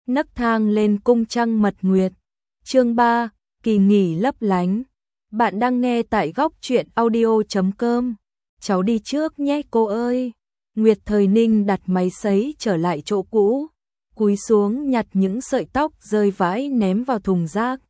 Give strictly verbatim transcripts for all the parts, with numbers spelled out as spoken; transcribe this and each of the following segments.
nấc thang lên cung trăng mật nguyệt. Chương ba, kỳ nghỉ lấp lánh. Bạn đang nghe tại góc truyện audio chấm com. Cháu đi trước nhé cô ơi. Nguyệt Thời Ninh đặt máy sấy trở lại chỗ cũ, cúi xuống nhặt những sợi tóc rơi vãi ném vào thùng rác.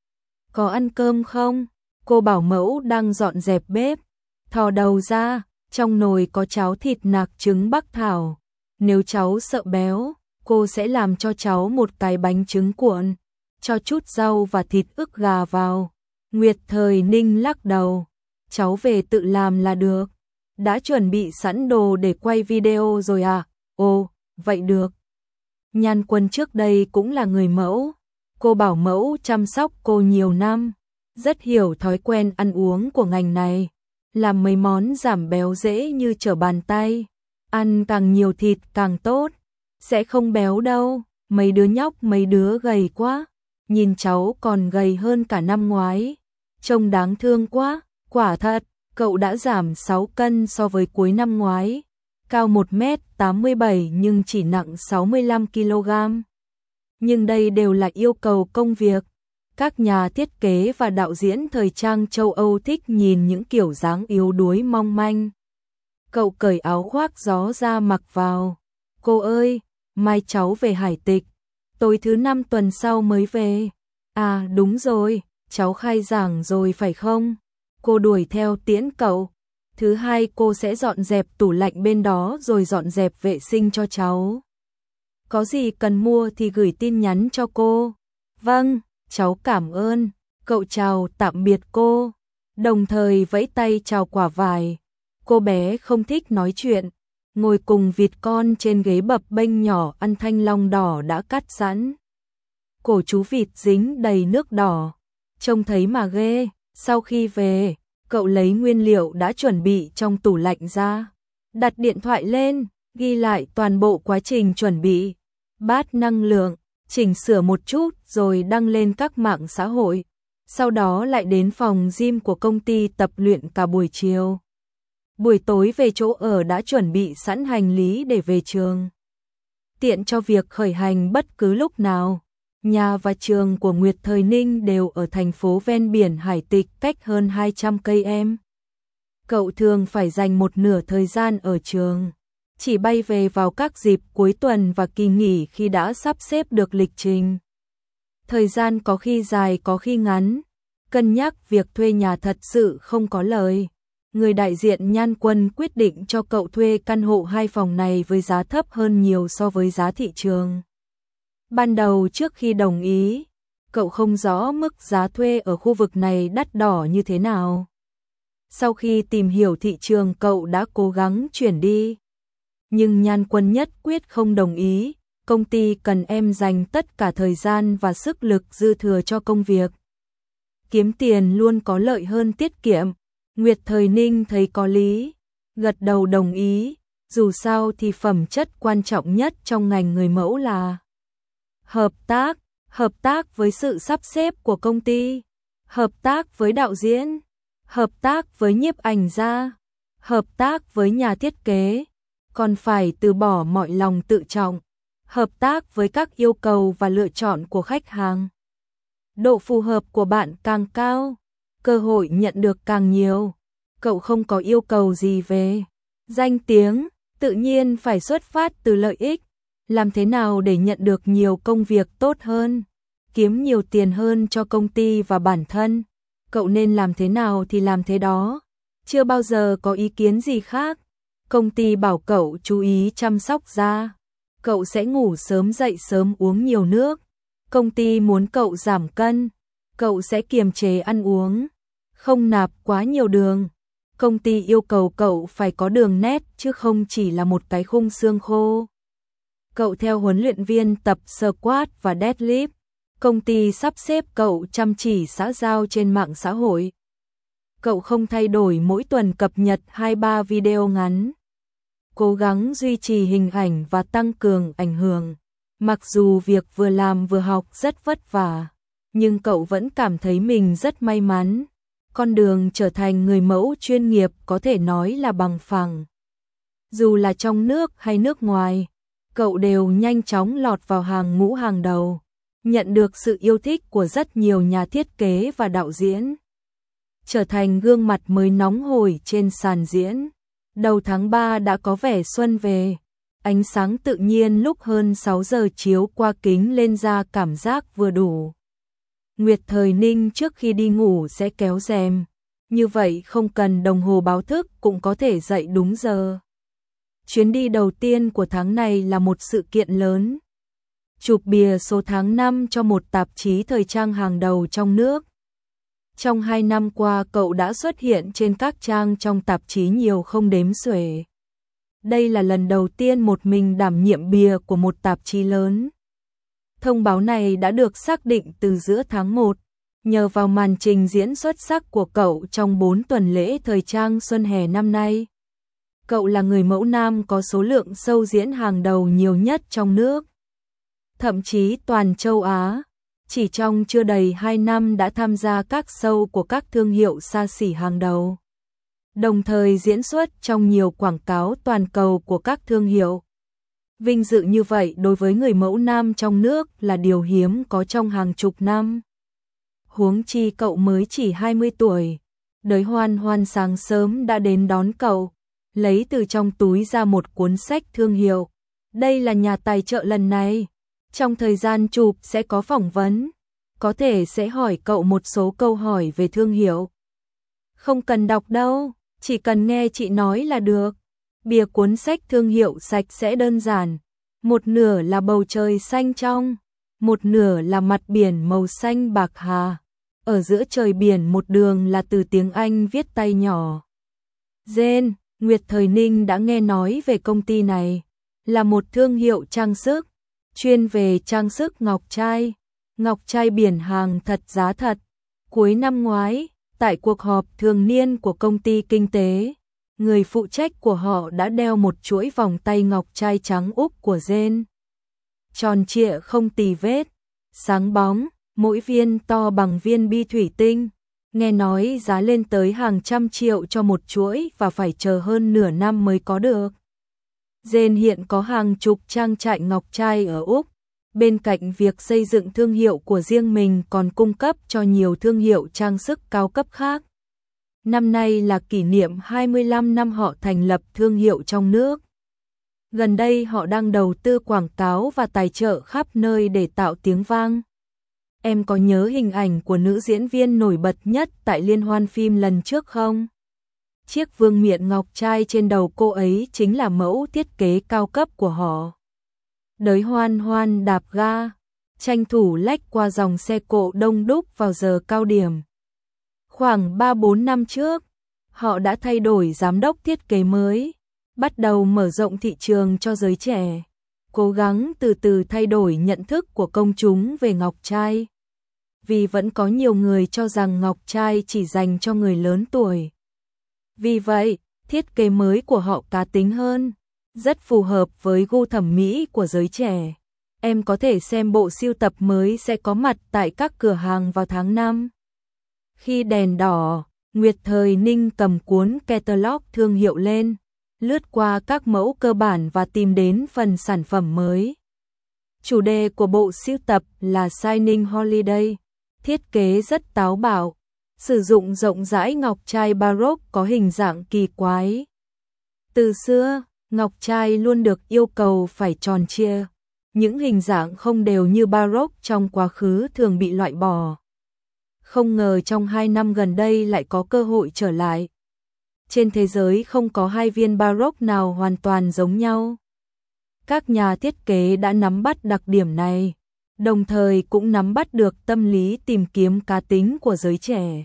Có ăn cơm không? Cô bảo mẫu đang dọn dẹp bếp, thò đầu ra, trong nồi có cháo thịt nạc trứng bắc thảo. Nếu cháu sợ béo, cô sẽ làm cho cháu một cái bánh trứng cuộn, cho chút rau và thịt ức gà vào. Nguyệt Thời Ninh lắc đầu, cháu về tự làm là được. Đã chuẩn bị sẵn đồ để quay video rồi à? Ồ, vậy được. Nhan Quân trước đây cũng là người mẫu. Cô bảo mẫu chăm sóc cô nhiều năm, rất hiểu thói quen ăn uống của ngành này. Làm mấy món giảm béo dễ như trở bàn tay. Ăn càng nhiều thịt càng tốt. Sẽ không béo đâu. Mấy đứa nhóc mấy đứa gầy quá. Nhìn cháu còn gầy hơn cả năm ngoái. Trông đáng thương quá. Quả thật, cậu đã giảm sáu cân so với cuối năm ngoái. Cao một mét tám mươi bảy nhưng chỉ nặng sáu mươi lăm ki lô gam. Nhưng đây đều là yêu cầu công việc. Các nhà thiết kế và đạo diễn thời trang châu Âu thích nhìn những kiểu dáng yếu đuối mong manh. Cậu cởi áo khoác gió ra mặc vào. Cô ơi, mai cháu về Hải Tịch. Tối thứ năm tuần sau mới về. À đúng rồi, cháu khai giảng rồi phải không? Cô đuổi theo tiễn cậu. Thứ hai cô sẽ dọn dẹp tủ lạnh bên đó rồi dọn dẹp vệ sinh cho cháu. Có gì cần mua thì gửi tin nhắn cho cô. Vâng, cháu cảm ơn. Cậu chào tạm biệt cô, đồng thời vẫy tay chào quả vải. Cô bé không thích nói chuyện, ngồi cùng vịt con trên ghế bập bênh nhỏ ăn thanh long đỏ đã cắt sẵn. Cổ chú vịt dính đầy nước đỏ, trông thấy mà ghê. Sau khi về, cậu lấy nguyên liệu đã chuẩn bị trong tủ lạnh ra, đặt điện thoại lên, ghi lại toàn bộ quá trình chuẩn bị, bát năng lượng, chỉnh sửa một chút rồi đăng lên các mạng xã hội. Sau đó lại đến phòng gym của công ty tập luyện cả buổi chiều. Buổi tối về chỗ ở đã chuẩn bị sẵn hành lý để về trường, tiện cho việc khởi hành bất cứ lúc nào. Nhà và trường của Nguyệt Thời Ninh đều ở thành phố ven biển Hải Tịch, cách hơn hai trăm cây em. Cậu thường phải dành một nửa thời gian ở trường, chỉ bay về vào các dịp cuối tuần và kỳ nghỉ khi đã sắp xếp được lịch trình. Thời gian có khi dài có khi ngắn, cân nhắc việc thuê nhà thật sự không có lời. Người đại diện Nhan Quân quyết định cho cậu thuê căn hộ hai phòng này với giá thấp hơn nhiều so với giá thị trường. Ban đầu trước khi đồng ý, cậu không rõ mức giá thuê ở khu vực này đắt đỏ như thế nào. Sau khi tìm hiểu thị trường cậu đã cố gắng chuyển đi. Nhưng Nhan Quân nhất quyết không đồng ý, công ty cần em dành tất cả thời gian và sức lực dư thừa cho công việc. Kiếm tiền luôn có lợi hơn tiết kiệm. Nguyệt Thời Ninh thấy có lý, gật đầu đồng ý, dù sao thì phẩm chất quan trọng nhất trong ngành người mẫu là hợp tác, hợp tác với sự sắp xếp của công ty, hợp tác với đạo diễn, hợp tác với nhiếp ảnh gia, hợp tác với nhà thiết kế, còn phải từ bỏ mọi lòng tự trọng, hợp tác với các yêu cầu và lựa chọn của khách hàng. Độ phù hợp của bạn càng cao, cơ hội nhận được càng nhiều. Cậu không có yêu cầu gì về danh tiếng, tự nhiên phải xuất phát từ lợi ích. Làm thế nào để nhận được nhiều công việc tốt hơn, kiếm nhiều tiền hơn cho công ty và bản thân. Cậu nên làm thế nào thì làm thế đó, chưa bao giờ có ý kiến gì khác. Công ty bảo cậu chú ý chăm sóc da, cậu sẽ ngủ sớm dậy sớm uống nhiều nước. Công ty muốn cậu giảm cân, cậu sẽ kiềm chế ăn uống, không nạp quá nhiều đường. Công ty yêu cầu cậu phải có đường nét chứ không chỉ là một cái khung xương khô. Cậu theo huấn luyện viên tập squat và deadlift. Công ty sắp xếp cậu chăm chỉ xã giao trên mạng xã hội. Cậu không thay đổi mỗi tuần cập nhật hai ba video ngắn. Cố gắng duy trì hình ảnh và tăng cường ảnh hưởng. Mặc dù việc vừa làm vừa học rất vất vả, nhưng cậu vẫn cảm thấy mình rất may mắn. Con đường trở thành người mẫu chuyên nghiệp có thể nói là bằng phẳng. Dù là trong nước hay nước ngoài, cậu đều nhanh chóng lọt vào hàng ngũ hàng đầu, nhận được sự yêu thích của rất nhiều nhà thiết kế và đạo diễn, trở thành gương mặt mới nóng hổi trên sàn diễn. Đầu tháng ba đã có vẻ xuân về, ánh sáng tự nhiên lúc hơn sáu giờ chiếu qua kính lên ra cảm giác vừa đủ. Nguyệt Thời Ninh trước khi đi ngủ sẽ kéo rèm, như vậy không cần đồng hồ báo thức cũng có thể dậy đúng giờ. Chuyến đi đầu tiên của tháng này là một sự kiện lớn. Chụp bìa số tháng năm cho một tạp chí thời trang hàng đầu trong nước. Trong hai năm qua cậu đã xuất hiện trên các trang trong tạp chí nhiều không đếm xuể. Đây là lần đầu tiên một mình đảm nhiệm bìa của một tạp chí lớn. Thông báo này đã được xác định từ giữa tháng một, nhờ vào màn trình diễn xuất sắc của cậu trong bốn tuần lễ thời trang xuân hè năm nay. Cậu là người mẫu nam có số lượng show diễn hàng đầu nhiều nhất trong nước, thậm chí toàn châu Á. Chỉ trong chưa đầy hai năm đã tham gia các show của các thương hiệu xa xỉ hàng đầu, đồng thời diễn xuất trong nhiều quảng cáo toàn cầu của các thương hiệu. Vinh dự như vậy đối với người mẫu nam trong nước là điều hiếm có trong hàng chục năm. Huống chi cậu mới chỉ hai mươi tuổi, Đới Hoan Hoan sáng sớm đã đến đón cậu, lấy từ trong túi ra một cuốn sách thương hiệu. Đây là nhà tài trợ lần này. Trong thời gian chụp sẽ có phỏng vấn, có thể sẽ hỏi cậu một số câu hỏi về thương hiệu. Không cần đọc đâu, chỉ cần nghe chị nói là được. Bìa cuốn sách thương hiệu sạch sẽ đơn giản, một nửa là bầu trời xanh trong, một nửa là mặt biển màu xanh bạc hà. Ở giữa trời biển một đường là từ tiếng Anh viết tay nhỏ. Zen, Nguyệt Thời Ninh đã nghe nói về công ty này, là một thương hiệu trang sức, chuyên về trang sức ngọc trai, ngọc trai biển hàng thật giá thật. Cuối năm ngoái, tại cuộc họp thường niên của công ty kinh tế, người phụ trách của họ đã đeo một chuỗi vòng tay ngọc trai trắng úc của Zen. Tròn trịa không tì vết, sáng bóng, mỗi viên to bằng viên bi thủy tinh. Nghe nói giá lên tới hàng trăm triệu cho một chuỗi và phải chờ hơn nửa năm mới có được. Zen hiện có hàng chục trang trại ngọc trai ở Úc. Bên cạnh việc xây dựng thương hiệu của riêng mình còn cung cấp cho nhiều thương hiệu trang sức cao cấp khác. Năm nay là kỷ niệm hai mươi lăm năm họ thành lập thương hiệu trong nước. Gần đây họ đang đầu tư quảng cáo và tài trợ khắp nơi để tạo tiếng vang. Em có nhớ hình ảnh của nữ diễn viên nổi bật nhất tại liên hoan phim lần trước không? Chiếc vương miện ngọc trai trên đầu cô ấy chính là mẫu thiết kế cao cấp của họ. Đới Hoan Hoan đạp ga, tranh thủ lách qua dòng xe cộ đông đúc vào giờ cao điểm. Khoảng ba bốn năm trước, họ đã thay đổi giám đốc thiết kế mới, bắt đầu mở rộng thị trường cho giới trẻ, cố gắng từ từ thay đổi nhận thức của công chúng về ngọc trai. Vì vẫn có nhiều người cho rằng ngọc trai chỉ dành cho người lớn tuổi. Vì vậy, thiết kế mới của họ cá tính hơn, rất phù hợp với gu thẩm mỹ của giới trẻ. Em có thể xem bộ sưu tập mới sẽ có mặt tại các cửa hàng vào tháng năm. Khi đèn đỏ, Nguyệt Thời Ninh cầm cuốn catalog thương hiệu lên, lướt qua các mẫu cơ bản và tìm đến phần sản phẩm mới. Chủ đề của bộ sưu tập là Shining Holiday, thiết kế rất táo bạo, sử dụng rộng rãi ngọc trai baroque có hình dạng kỳ quái. Từ xưa, ngọc trai luôn được yêu cầu phải tròn trịa, những hình dạng không đều như baroque trong quá khứ thường bị loại bỏ. Không ngờ trong hai năm gần đây lại có cơ hội trở lại. Trên thế giới không có hai viên baroque nào hoàn toàn giống nhau. Các nhà thiết kế đã nắm bắt đặc điểm này, đồng thời cũng nắm bắt được tâm lý tìm kiếm cá tính của giới trẻ.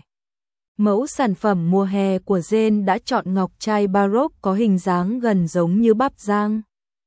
Mẫu sản phẩm mùa hè của Zen đã chọn ngọc trai baroque có hình dáng gần giống như bắp rang.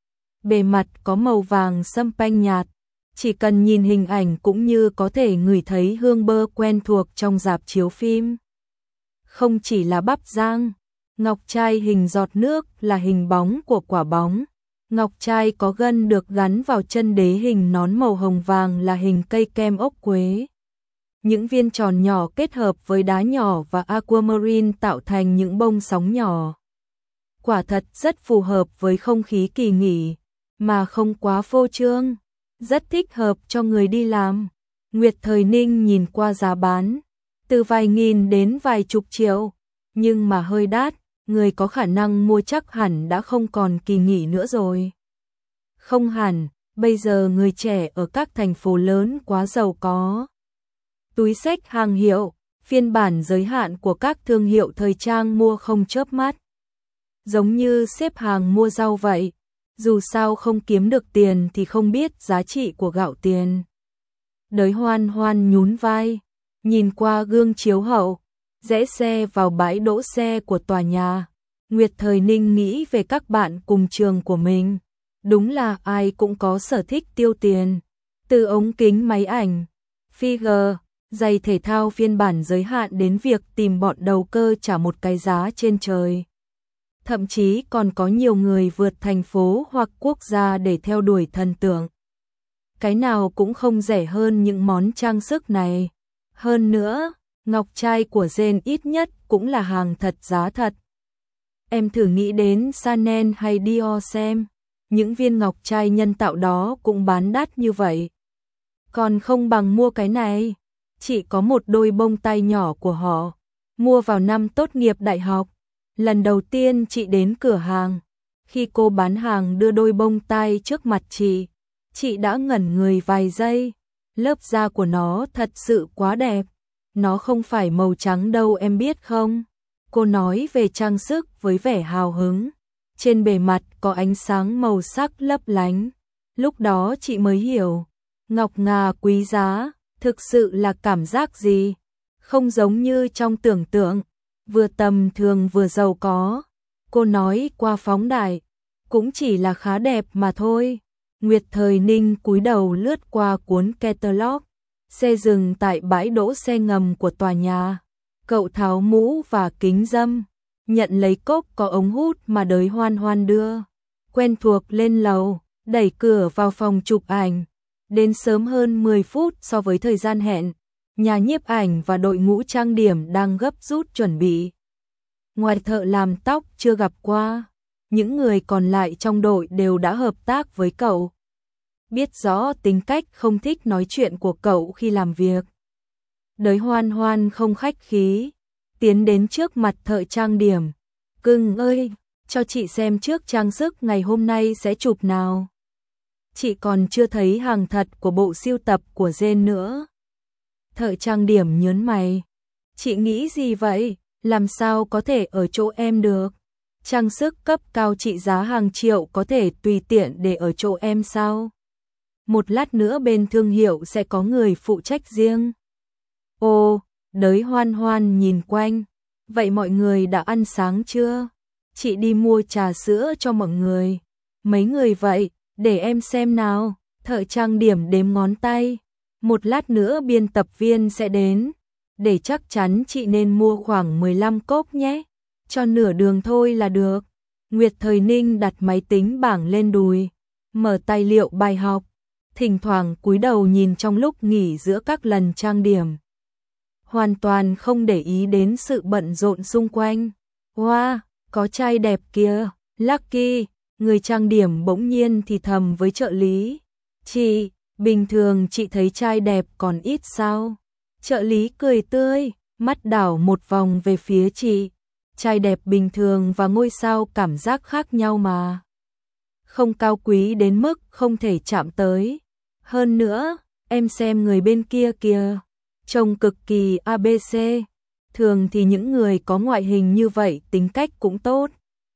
Bề mặt có màu vàng sâm panh nhạt, chỉ cần nhìn hình ảnh cũng như có thể ngửi thấy hương bơ quen thuộc trong rạp chiếu phim. Không chỉ là bắp rang, ngọc trai hình giọt nước là hình bóng của quả bóng. Ngọc trai có gân được gắn vào chân đế hình nón màu hồng vàng là hình cây kem ốc quế. Những viên tròn nhỏ kết hợp với đá nhỏ và aquamarine tạo thành những bông sóng nhỏ. Quả thật rất phù hợp với không khí kỳ nghỉ. mà không quá phô trương, rất thích hợp cho người đi làm. Nguyệt Thời Ninh nhìn qua giá bán, từ vài nghìn đến vài chục triệu, nhưng mà hơi đắt, người có khả năng mua chắc hẳn đã không còn kỳ nghỉ nữa rồi. Không hẳn, bây giờ người trẻ ở các thành phố lớn quá giàu có. Túi xách hàng hiệu, phiên bản giới hạn của các thương hiệu thời trang mua không chớp mắt. Giống như xếp hàng mua rau vậy, dù sao không kiếm được tiền thì không biết giá trị của gạo tiền. Đới Hoan Hoan nhún vai, nhìn qua gương chiếu hậu, rẽ xe vào bãi đỗ xe của tòa nhà. Nguyệt Thời Ninh nghĩ về các bạn cùng trường của mình. Đúng là ai cũng có sở thích tiêu tiền. Từ ống kính máy ảnh, figure, giày thể thao phiên bản giới hạn đến việc tìm bọn đầu cơ trả một cái giá trên trời. Thậm chí còn có nhiều người vượt thành phố hoặc quốc gia để theo đuổi thần tượng. Cái nào cũng không rẻ hơn những món trang sức này. Hơn nữa, ngọc trai của Jane ít nhất cũng là hàng thật giá thật. Em thử nghĩ đến Chanel hay Dior xem, những viên ngọc trai nhân tạo đó cũng bán đắt như vậy. Còn không bằng mua cái này, chỉ có một đôi bông tai nhỏ của họ, mua vào năm tốt nghiệp đại học. Lần đầu tiên chị đến cửa hàng, khi cô bán hàng đưa đôi bông tai trước mặt chị, chị đã ngẩn người vài giây. Lớp da của nó thật sự quá đẹp. Nó không phải màu trắng đâu em biết không? Cô nói về trang sức với vẻ hào hứng. Trên bề mặt có ánh sáng màu sắc lấp lánh. Lúc đó chị mới hiểu, ngọc ngà quý giá, thực sự là cảm giác gì? Không giống như trong tưởng tượng, vừa tầm thường vừa giàu có. Cô nói qua phóng đại, cũng chỉ là khá đẹp mà thôi. Nguyệt Thời Ninh cúi đầu lướt qua cuốn catalog. Xe dừng tại bãi đỗ xe ngầm của tòa nhà. Cậu tháo mũ và kính râm, nhận lấy cốc có ống hút mà Đới Hoan Hoan đưa. Quen thuộc lên lầu, đẩy cửa vào phòng chụp ảnh. Đến sớm hơn mười phút so với thời gian hẹn. Nhà nhiếp ảnh và đội ngũ trang điểm đang gấp rút chuẩn bị. Ngoài thợ làm tóc chưa gặp qua, những người còn lại trong đội đều đã hợp tác với cậu. Biết rõ tính cách không thích nói chuyện của cậu khi làm việc. Đới Hoan Hoan không khách khí, tiến đến trước mặt thợ trang điểm. Cưng ơi, cho chị xem trước trang sức ngày hôm nay sẽ chụp nào. Chị còn chưa thấy hàng thật của bộ sưu tập của Jane nữa. Thợ trang điểm nhớn mày. Chị nghĩ gì vậy? Làm sao có thể ở chỗ em được? Trang sức cấp cao trị giá hàng triệu có thể tùy tiện để ở chỗ em sao? Một lát nữa bên thương hiệu sẽ có người phụ trách riêng. Ồ, Đới Hoan Hoan nhìn quanh. Vậy mọi người đã ăn sáng chưa? Chị đi mua trà sữa cho mọi người. Mấy người vậy, để em xem nào. Thợ trang điểm đếm ngón tay. Một lát nữa biên tập viên sẽ đến. Để chắc chắn chị nên mua khoảng mười lăm cốc nhé. Cho nửa đường thôi là được. Nguyệt Thời Ninh đặt máy tính bảng lên đùi, mở tài liệu bài học, thỉnh thoảng cúi đầu nhìn trong lúc nghỉ giữa các lần trang điểm. Hoàn toàn không để ý đến sự bận rộn xung quanh. Wow, có trai đẹp kìa, Lucky, người trang điểm bỗng nhiên thì thầm với trợ lý. Chị, bình thường chị thấy trai đẹp còn ít sao? Trợ lý cười tươi, mắt đảo một vòng về phía chị. Trai đẹp bình thường và ngôi sao cảm giác khác nhau mà. Không cao quý đến mức không thể chạm tới. Hơn nữa, em xem người bên kia kìa, trông cực kỳ a bê xê. Thường thì những người có ngoại hình như vậy tính cách cũng tốt.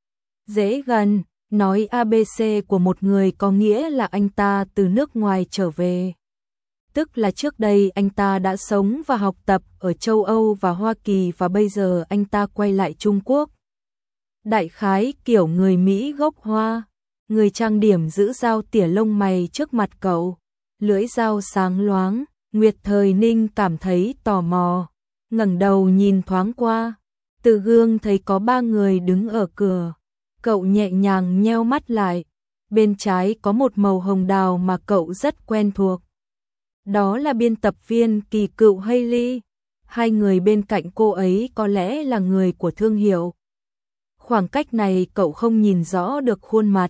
Dễ gần, nói a bê xê của một người có nghĩa là anh ta từ nước ngoài trở về. Tức là trước đây anh ta đã sống và học tập ở châu Âu và Hoa Kỳ và bây giờ anh ta quay lại Trung Quốc. Đại khái kiểu người Mỹ gốc Hoa. Người trang điểm giữ dao tỉa lông mày trước mặt cậu. Lưỡi dao sáng loáng, Nguyệt Thời Ninh cảm thấy tò mò. Ngẩng đầu nhìn thoáng qua. Từ gương thấy có ba người đứng ở cửa. Cậu nhẹ nhàng nheo mắt lại. Bên trái có một màu hồng đào mà cậu rất quen thuộc. Đó là biên tập viên kỳ cựu Hailey. Hai người bên cạnh cô ấy có lẽ là người của thương hiệu. Khoảng cách này cậu không nhìn rõ được khuôn mặt,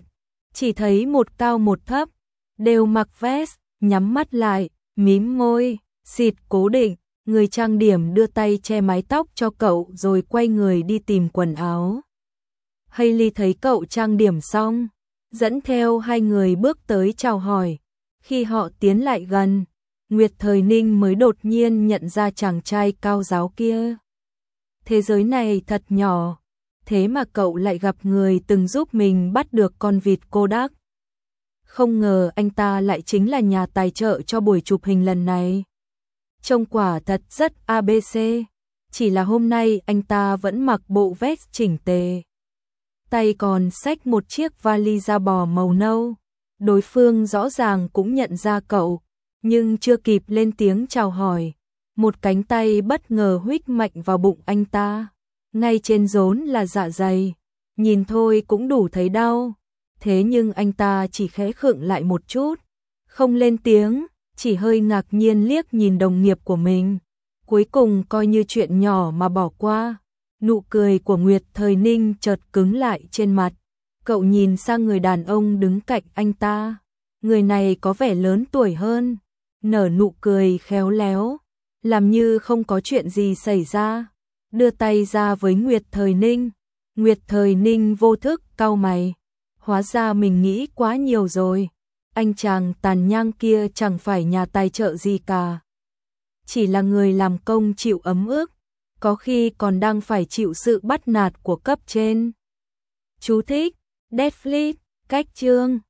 chỉ thấy một cao một thấp, đều mặc vest, nhắm mắt lại, mím môi, xịt cố định, người trang điểm đưa tay che mái tóc cho cậu rồi quay người đi tìm quần áo. Hailey thấy cậu trang điểm xong, dẫn theo hai người bước tới chào hỏi. Khi họ tiến lại gần, Nguyệt Thời Ninh mới đột nhiên nhận ra chàng trai cao giáo kia. Thế giới này thật nhỏ, thế mà cậu lại gặp người từng giúp mình bắt được con vịt Kodak. Không ngờ anh ta lại chính là nhà tài trợ cho buổi chụp hình lần này. Trông quả thật rất a bê xê, chỉ là hôm nay anh ta vẫn mặc bộ vest chỉnh tề. Tay còn xách một chiếc vali da bò màu nâu. Đối phương rõ ràng cũng nhận ra cậu, nhưng chưa kịp lên tiếng chào hỏi. Một cánh tay bất ngờ huých mạnh vào bụng anh ta. Ngay trên rốn là dạ dày, nhìn thôi cũng đủ thấy đau. Thế nhưng anh ta chỉ khẽ khựng lại một chút, không lên tiếng, chỉ hơi ngạc nhiên liếc nhìn đồng nghiệp của mình. Cuối cùng coi như chuyện nhỏ mà bỏ qua. Nụ cười của Nguyệt Thời Ninh chợt cứng lại trên mặt. Cậu nhìn sang người đàn ông đứng cạnh anh ta. Người này có vẻ lớn tuổi hơn, nở nụ cười khéo léo, làm như không có chuyện gì xảy ra. Đưa tay ra với Nguyệt Thời Ninh. Nguyệt Thời Ninh vô thức cau mày. Hóa ra mình nghĩ quá nhiều rồi. Anh chàng tàn nhang kia chẳng phải nhà tài trợ gì cả. Chỉ là người làm công chịu ấm ức, có khi còn đang phải chịu sự bắt nạt của cấp trên. Chú thích: Netflix, cách chương